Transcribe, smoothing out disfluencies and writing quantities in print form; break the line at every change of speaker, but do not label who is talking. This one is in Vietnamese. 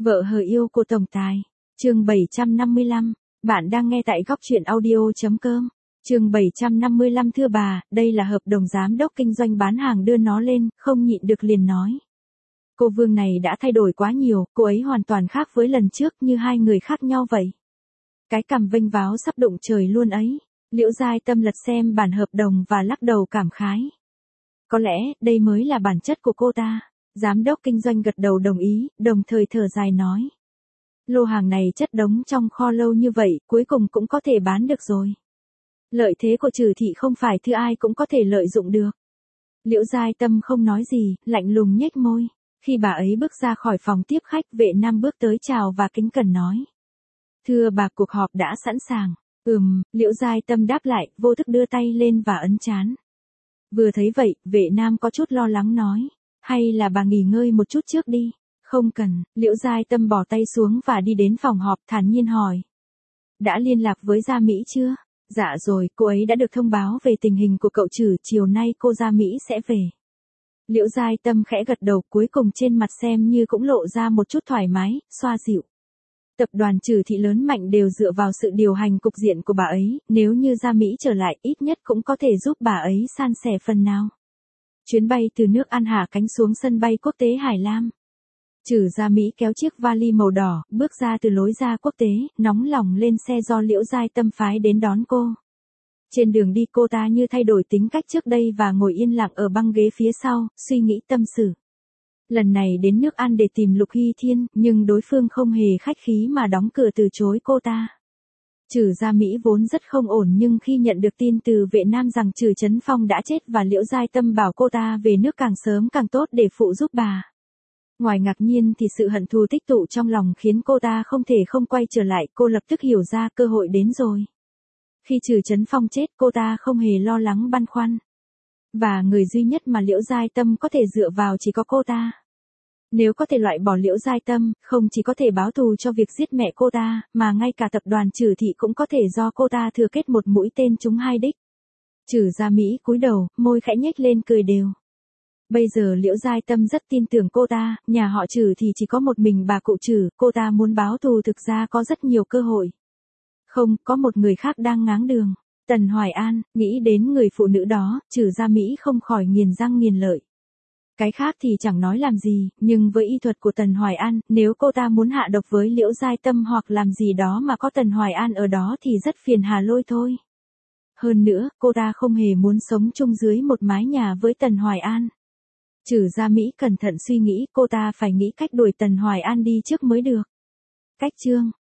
Vợ hờ yêu của tổng tài. Chương 755. Bạn đang nghe tại góc truyện audio.com. Chương 755. Thưa bà, đây là hợp đồng giám đốc kinh doanh bán hàng đưa nó lên, không nhịn được liền nói. Cô Vương này đã thay đổi quá nhiều, cô ấy hoàn toàn khác với lần trước, như hai người khác nhau vậy. Cái cằm vênh váo sắp đụng trời luôn ấy. Liễu Giai Tâm lật xem bản hợp đồng và lắc đầu cảm khái. Có lẽ, đây mới là bản chất của cô ta. Giám đốc kinh doanh gật đầu đồng ý, đồng thời thở dài nói. Lô hàng này chất đống trong kho lâu như vậy, cuối cùng cũng có thể bán được rồi. Lợi thế của Trừ thị không phải thứ ai cũng có thể lợi dụng được. Liễu Giai Tâm không nói gì, lạnh lùng nhếch môi. Khi bà ấy bước ra khỏi phòng tiếp khách, Vệ Nam bước tới chào và kính cẩn nói. Thưa bà, cuộc họp đã sẵn sàng. Liễu Giai Tâm đáp lại, vô thức đưa tay lên và ấn trán. Vừa thấy vậy, Vệ Nam có chút lo lắng nói. Hay là bà nghỉ ngơi một chút trước đi. Không cần. Liễu Giai Tâm bỏ tay xuống và đi đến phòng họp, thản nhiên hỏi. Đã liên lạc với Gia Mỹ chưa? Dạ rồi, cô ấy đã được thông báo về tình hình của cậu Trừ, chiều nay cô Gia Mỹ sẽ về. Liễu Giai Tâm khẽ gật đầu, cuối cùng trên mặt xem như cũng lộ ra một chút thoải mái, xoa dịu. Tập đoàn Trừ thị lớn mạnh đều dựa vào sự điều hành cục diện của bà ấy, nếu như Gia Mỹ trở lại ít nhất cũng có thể giúp bà ấy san sẻ phần nào. Chuyến bay từ nước An hạ cánh xuống sân bay quốc tế Hải Lam. Trừ Gia Mỹ kéo chiếc vali màu đỏ, bước ra từ lối ra quốc tế, nóng lòng lên xe do Liễu Giai Tâm phái đến đón cô. Trên đường đi cô ta như thay đổi tính cách trước đây và ngồi yên lặng ở băng ghế phía sau, suy nghĩ tâm sự. Lần này đến nước An để tìm Lục Hy Thiên, nhưng đối phương không hề khách khí mà đóng cửa từ chối cô ta. Trừ Gia Mỹ vốn rất không ổn, nhưng khi nhận được tin từ Vệ Nam rằng Trừ Chấn Phong đã chết và Liễu Giai Tâm bảo cô ta về nước càng sớm càng tốt để phụ giúp bà. Ngoài ngạc nhiên thì sự hận thù tích tụ trong lòng khiến cô ta không thể không quay trở lại, cô lập tức hiểu ra cơ hội đến rồi. Khi Trừ Chấn Phong chết, cô ta không hề lo lắng băn khoăn. Và người duy nhất mà Liễu Giai Tâm có thể dựa vào chỉ có cô ta. Nếu có thể loại bỏ Liễu Giai Tâm, không chỉ có thể báo thù cho việc giết mẹ cô ta, mà ngay cả tập đoàn Trừ thị cũng có thể do cô ta thừa kết một mũi tên trúng hai đích. Trừ Gia Mỹ cúi đầu, môi khẽ nhếch lên cười đều. Bây giờ Liễu Giai Tâm rất tin tưởng cô ta, nhà họ Trừ thì chỉ có một mình bà cụ Trừ, cô ta muốn báo thù thực ra có rất nhiều cơ hội. Không, có một người khác đang ngáng đường. Tần Hoài An, nghĩ đến người phụ nữ đó, Trừ Gia Mỹ không khỏi nghiền răng nghiền lợi. Cái khác thì chẳng nói làm gì, nhưng với y thuật của Tần Hoài An, nếu cô ta muốn hạ độc với Liễu Giai Tâm hoặc làm gì đó mà có Tần Hoài An ở đó thì rất phiền hà lôi thôi. Hơn nữa, cô ta không hề muốn sống chung dưới một mái nhà với Tần Hoài An. Trừ Gia Mỹ cẩn thận suy nghĩ, cô ta phải nghĩ cách đuổi Tần Hoài An đi trước mới được. Cách chương